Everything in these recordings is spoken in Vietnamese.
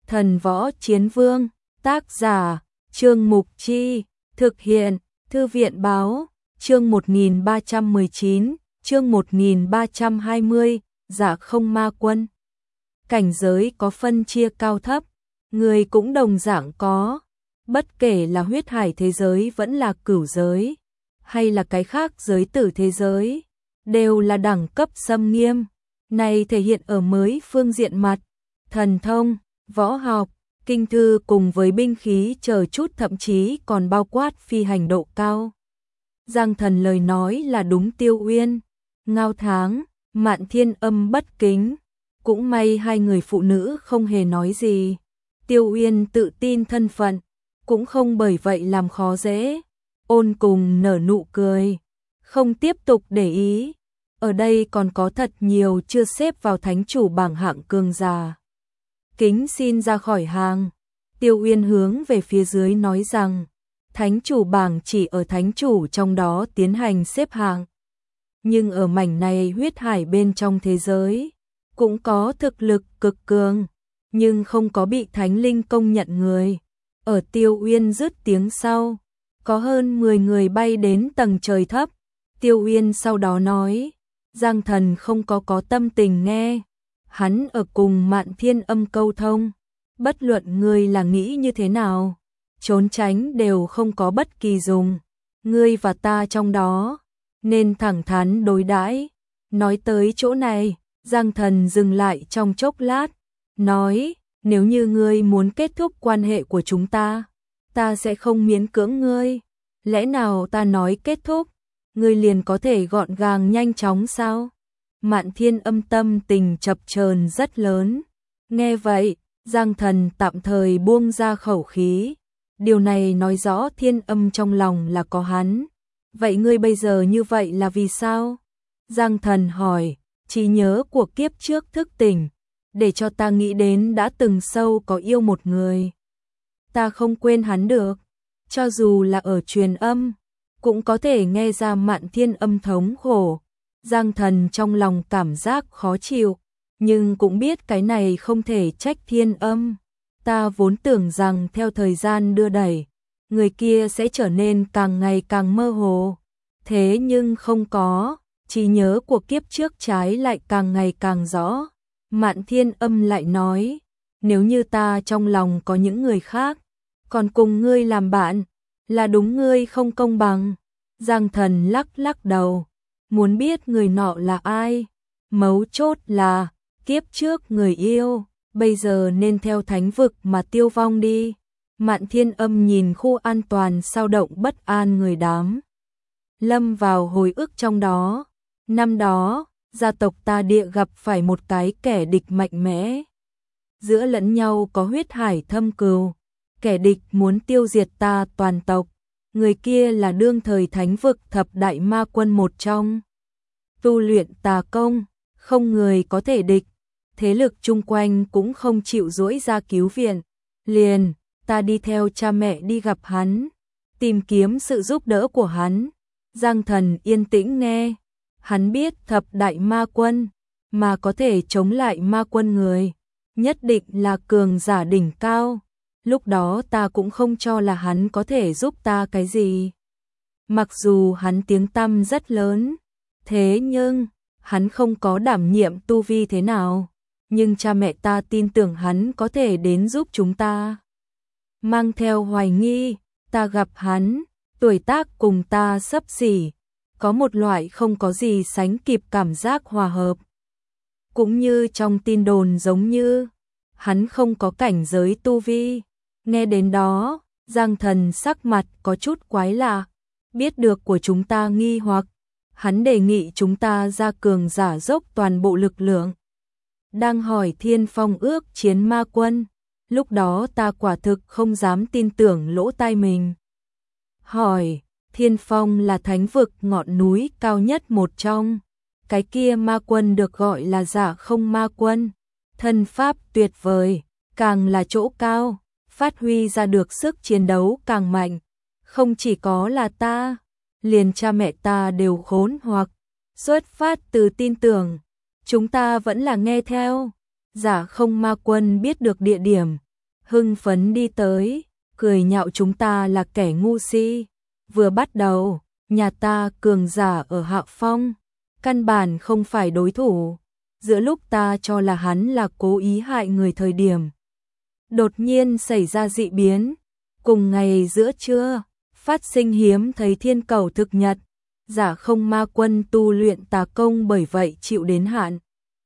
Thần Võ Chiến Vương, tác giả, Trương Mục Chi, thực hiện, Thư viện Báo, chương 1319, chương 1320, Giả Không Ma Quân. Cảnh giới có phân chia cao thấp, người cũng đồng dạng có, bất kể là huyết hải thế giới vẫn là cửu giới, hay là cái khác giới tử thế giới, đều là đẳng cấp xâm nghiêm. Này thể hiện ở mới phương diện mặt, thần thông, võ học, kinh thư cùng với binh khí chờ chút, thậm chí còn bao quát phi hành độ cao. Giang Thần lời nói là đúng. Tiêu Uyên, Ngao Tháng, Mạn Thiên Âm bất kính, cũng may hai người phụ nữ không hề nói gì. Tiêu Uyên tự tin thân phận, cũng không bởi vậy làm khó dễ, ôn cùng nở nụ cười, không tiếp tục để ý. Ở đây còn có thật nhiều chưa xếp vào thánh chủ bảng hạng cường giả. Kính xin ra khỏi hàng. Tiêu Uyên hướng về phía dưới nói rằng, thánh chủ bảng chỉ ở thánh chủ trong đó tiến hành xếp hạng. Nhưng ở mảnh này huyết hải bên trong thế giới, cũng có thực lực cực cường, nhưng không có bị thánh linh công nhận người. Ở Tiêu Uyên dứt tiếng sau, có hơn 10 người bay đến tầng trời thấp. Tiêu Uyên sau đó nói, Giang Thần không có tâm tình nghe. Hắn ở cùng Mạn Thiên Âm câu thông, bất luận ngươi là nghĩ như thế nào, trốn tránh đều không có bất kỳ dùng. Ngươi và ta trong đó, nên thẳng thắn đối đãi. Nói tới chỗ này, Giang Thần dừng lại trong chốc lát, nói, nếu như ngươi muốn kết thúc quan hệ của chúng ta sẽ không miễn cưỡng ngươi. Lẽ nào ta nói kết thúc, ngươi liền có thể gọn gàng nhanh chóng sao? Mạn Thiên Âm tâm tình chập chờn rất lớn. Nghe vậy, Giang Thần tạm thời buông ra khẩu khí. Điều này nói rõ Thiên Âm trong lòng là có hắn. Vậy ngươi bây giờ như vậy là vì sao? Giang Thần hỏi, trí nhớ của kiếp trước thức tỉnh, để cho ta nghĩ đến đã từng sâu có yêu một người. Ta không quên hắn được, cho dù là ở truyền âm, cũng có thể nghe ra Mạn Thiên Âm thống khổ. Giang Thần trong lòng cảm giác khó chịu, nhưng cũng biết cái này không thể trách Thiên Âm. Ta vốn tưởng rằng theo thời gian đưa đẩy, người kia sẽ trở nên càng ngày càng mơ hồ. Thế nhưng không có, trí nhớ của kiếp trước trái lại càng ngày càng rõ. Mạn Thiên Âm lại nói, nếu như ta trong lòng có những người khác, còn cùng ngươi làm bạn, là đúng ngươi không công bằng. Giang Thần lắc lắc đầu, muốn biết người nọ là ai. Mấu chốt là, kiếp trước người yêu, bây giờ nên theo thánh vực mà tiêu vong đi. Mạn Thiên Âm nhìn khu an toàn sao động bất an người đám, lâm vào hồi ức trong đó. Năm đó, gia tộc ta địa gặp phải một cái kẻ địch mạnh mẽ. Giữa lẫn nhau có huyết hải thâm cừu, kẻ địch muốn tiêu diệt ta toàn tộc. Người kia là đương thời thánh vực thập đại ma quân một trong. Tu luyện tà công, không người có thể địch. Thế lực chung quanh cũng không chịu duỗi ra cứu viện. Liền, ta đi theo cha mẹ đi gặp hắn, tìm kiếm sự giúp đỡ của hắn. Giang Thần yên tĩnh nghe. Hắn biết thập đại ma quân, mà có thể chống lại ma quân người, nhất định là cường giả đỉnh cao. Lúc đó ta cũng không cho là hắn có thể giúp ta cái gì. Mặc dù hắn tiếng tăm rất lớn, thế nhưng, hắn không có đảm nhiệm tu vi thế nào. Nhưng cha mẹ ta tin tưởng hắn có thể đến giúp chúng ta. Mang theo hoài nghi, ta gặp hắn, tuổi tác cùng ta xấp xỉ, có một loại không có gì sánh kịp cảm giác hòa hợp. Cũng như trong tin đồn giống như, hắn không có cảnh giới tu vi. Nghe đến đó, Giang Thần sắc mặt có chút quái lạ. Biết được của chúng ta nghi hoặc, hắn đề nghị chúng ta ra cường giả dốc toàn bộ lực lượng. Đang hỏi Thiên Phong ước chiến ma quân, lúc đó ta quả thực không dám tin tưởng lỗ tai mình. Hỏi, Thiên Phong là thánh vực ngọn núi cao nhất một trong, cái kia ma quân được gọi là Giả Không Ma Quân, thân pháp tuyệt vời, càng là chỗ cao, phát huy ra được sức chiến đấu càng mạnh. Không chỉ có là ta, liền cha mẹ ta đều khốn hoặc, xuất phát từ tin tưởng, chúng ta vẫn là nghe theo. Giả Không Ma Quân biết được địa điểm, hưng phấn đi tới, cười nhạo chúng ta là kẻ ngu si. Vừa bắt đầu, nhà ta cường giả ở hạ phong, căn bản không phải đối thủ. Giữa lúc ta cho là hắn là cố ý hại người thời điểm, đột nhiên xảy ra dị biến. Cùng ngày giữa trưa, phát sinh hiếm thấy thiên cầu thực nhật, Giả Không Ma Quân tu luyện tà công bởi vậy chịu đến hạn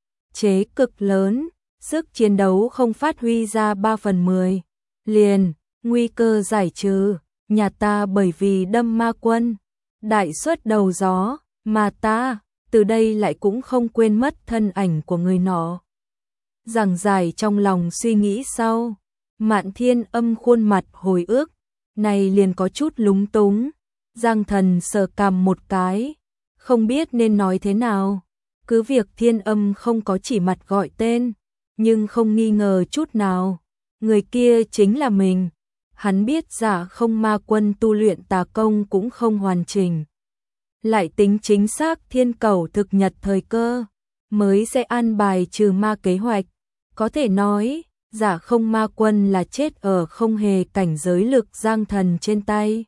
chế cực lớn, sức chiến đấu không phát huy ra 3/10. Liền, nguy cơ giải trừ, nhà ta bởi vì đâm ma quân, đại xuất đầu gió, mà ta, từ đây lại cũng không quên mất thân ảnh của người nọ. Giảng giải trong lòng suy nghĩ sau, Mạn Thiên Âm khuôn mặt hồi ức, này liền có chút lúng túng. Giang Thần sờ cằm một cái, không biết nên nói thế nào. Cứ việc Thiên Âm không có chỉ mặt gọi tên, nhưng không nghi ngờ chút nào, người kia chính là mình. Hắn biết Giả Không Ma Quân tu luyện tà công cũng không hoàn chỉnh, lại tính chính xác thiên cầu thực nhật thời cơ, mới sẽ an bài trừ ma kế hoạch. Có thể nói, Giả Không Ma Quân là chết ở không hề cảnh giới lực Giang Thần trên tay.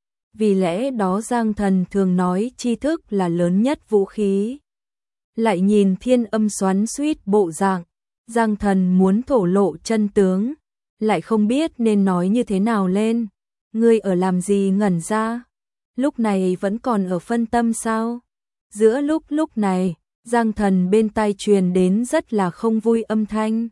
Vì lẽ đó Giang Thần thường nói tri thức là lớn nhất vũ khí. Lại nhìn Thiên Âm xoắn xuýt bộ dạng, Giang Thần muốn thổ lộ chân tướng, lại không biết nên nói như thế nào lên. Ngươi ở làm gì ngẩn ra? Lúc này vẫn còn ở phân tâm sao? Giữa lúc này, Giang Thần bên tai truyền đến rất là không vui âm thanh.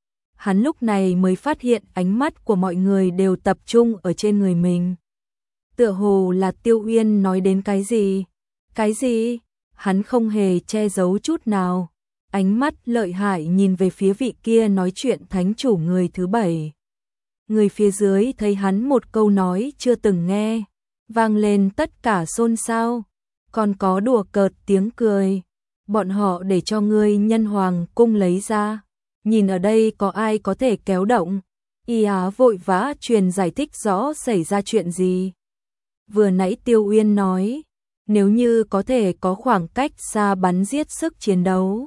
Hắn lúc này mới phát hiện ánh mắt của mọi người đều tập trung ở trên người mình. Tựa hồ là Tiêu Uyên nói đến cái gì? Cái gì? Hắn không hề che giấu chút nào. Ánh mắt lợi hại nhìn về phía vị kia nói chuyện thánh chủ người thứ 7. Người phía dưới thấy hắn một câu nói chưa từng nghe, vang lên tất cả xôn xao, còn có đùa cợt tiếng cười. Bọn họ để cho ngươi Nhân Hoàng cung lấy ra, nhìn ở đây có ai có thể kéo động. Y Á vội vã truyền giải thích rõ xảy ra chuyện gì. Vừa nãy Tiêu Uyên nói, nếu như có thể có khoảng cách xa bắn giết sức chiến đấu,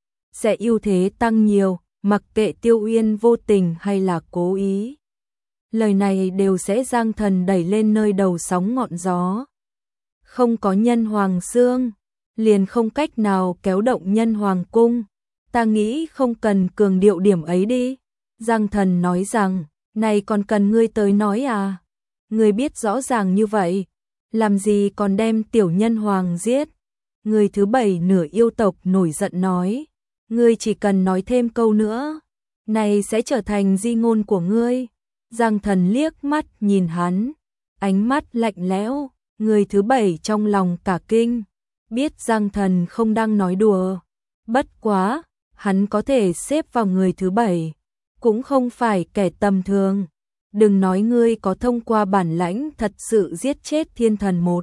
sẽ ưu thế tăng nhiều, mặc kệ Tiêu Uyên vô tình hay là cố ý. Lời này đều sẽ Giang Thần đẩy lên nơi đầu sóng ngọn gió. Không có Nhân Hoàng xương, liền không cách nào kéo động Nhân Hoàng cung. Ta nghĩ không cần cường điệu điểm ấy đi. Giang Thần nói rằng, này còn cần ngươi tới nói à? Ngươi biết rõ ràng như vậy, làm gì còn đem tiểu Nhân Hoàng giết? Người thứ 7 nửa yêu tộc nổi giận nói, ngươi chỉ cần nói thêm câu nữa, này sẽ trở thành di ngôn của ngươi. Giang Thần liếc mắt nhìn hắn, ánh mắt lạnh lẽo. Người thứ 7 trong lòng cả kinh, biết Giang Thần không đang nói đùa. Bất quá, hắn có thể xếp vào người thứ 7, cũng không phải kẻ tầm thường. Đừng nói ngươi có thông qua bản lãnh thật sự giết chết thiên thần một.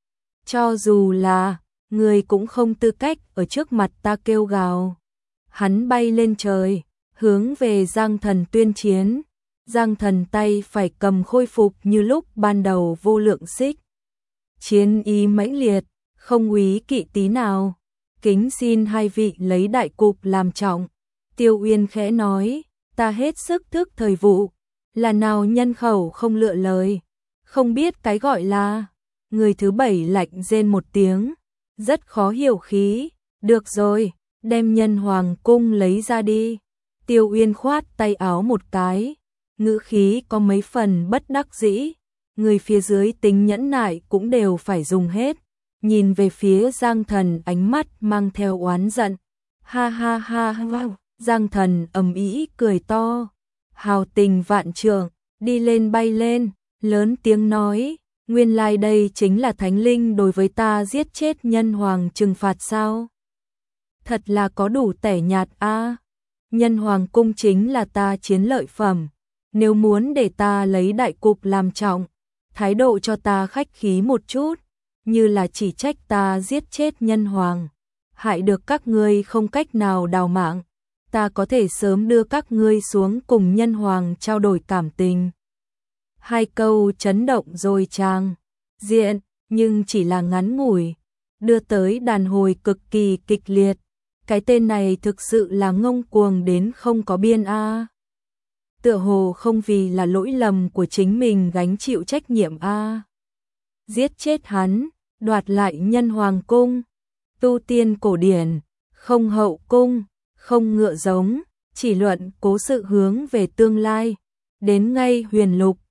Cho dù là, ngươi cũng không tư cách ở trước mặt ta kêu gào. Hắn bay lên trời, hướng về Giang Thần tuyên chiến. Giang Thần tay phải cầm khôi phục như lúc ban đầu vô lượng xích. Chiến ý mãnh liệt, không úy kỵ tí nào. Kính xin hai vị lấy đại cục làm trọng. Tiêu Uyên khẽ nói, ta hết sức thức thời vụ, là nào nhân khẩu không lựa lời, không biết cái gọi là. Người thứ 7 lạnh rên một tiếng, rất khó hiểu khí. Được rồi, đem Nhân Hoàng cung lấy ra đi. Tiêu Uyên khoát tay áo một cái, ngữ khí có mấy phần bất đắc dĩ. Người phía dưới tính nhẫn nại cũng đều phải dùng hết. Nhìn về phía Giang Thần ánh mắt mang theo oán giận. Ha ha ha ha. Giang Thần ầm ĩ cười to, hào tình vạn trượng, đi lên bay lên, lớn tiếng nói, nguyên lai đây chính là thánh linh đối với ta giết chết Nhân Hoàng trừng phạt sao? Thật là có đủ tẻ nhạt a. Nhân Hoàng cung chính là ta chiến lợi phẩm, nếu muốn để ta lấy đại cục làm trọng, thái độ cho ta khách khí một chút, như là chỉ trách ta giết chết Nhân Hoàng, hại được các ngươi không cách nào đào mạng. Ta có thể sớm đưa các ngươi xuống cùng Nhân Hoàng trao đổi cảm tình. Hai câu chấn động rồi chàng diện, nhưng chỉ là ngắn ngủi, đưa tới đàn hồi cực kỳ kịch liệt. Cái tên này thực sự là ngông cuồng đến không có biên a. tựa hồ không vì là lỗi lầm của chính mình gánh chịu trách nhiệm a. Giết chết hắn, đoạt lại nhân hoàng cung, tu tiên cổ điển, không hậu cung, không ngựa giống, chỉ luận cố sự hướng về tương lai, đến ngay huyền lục,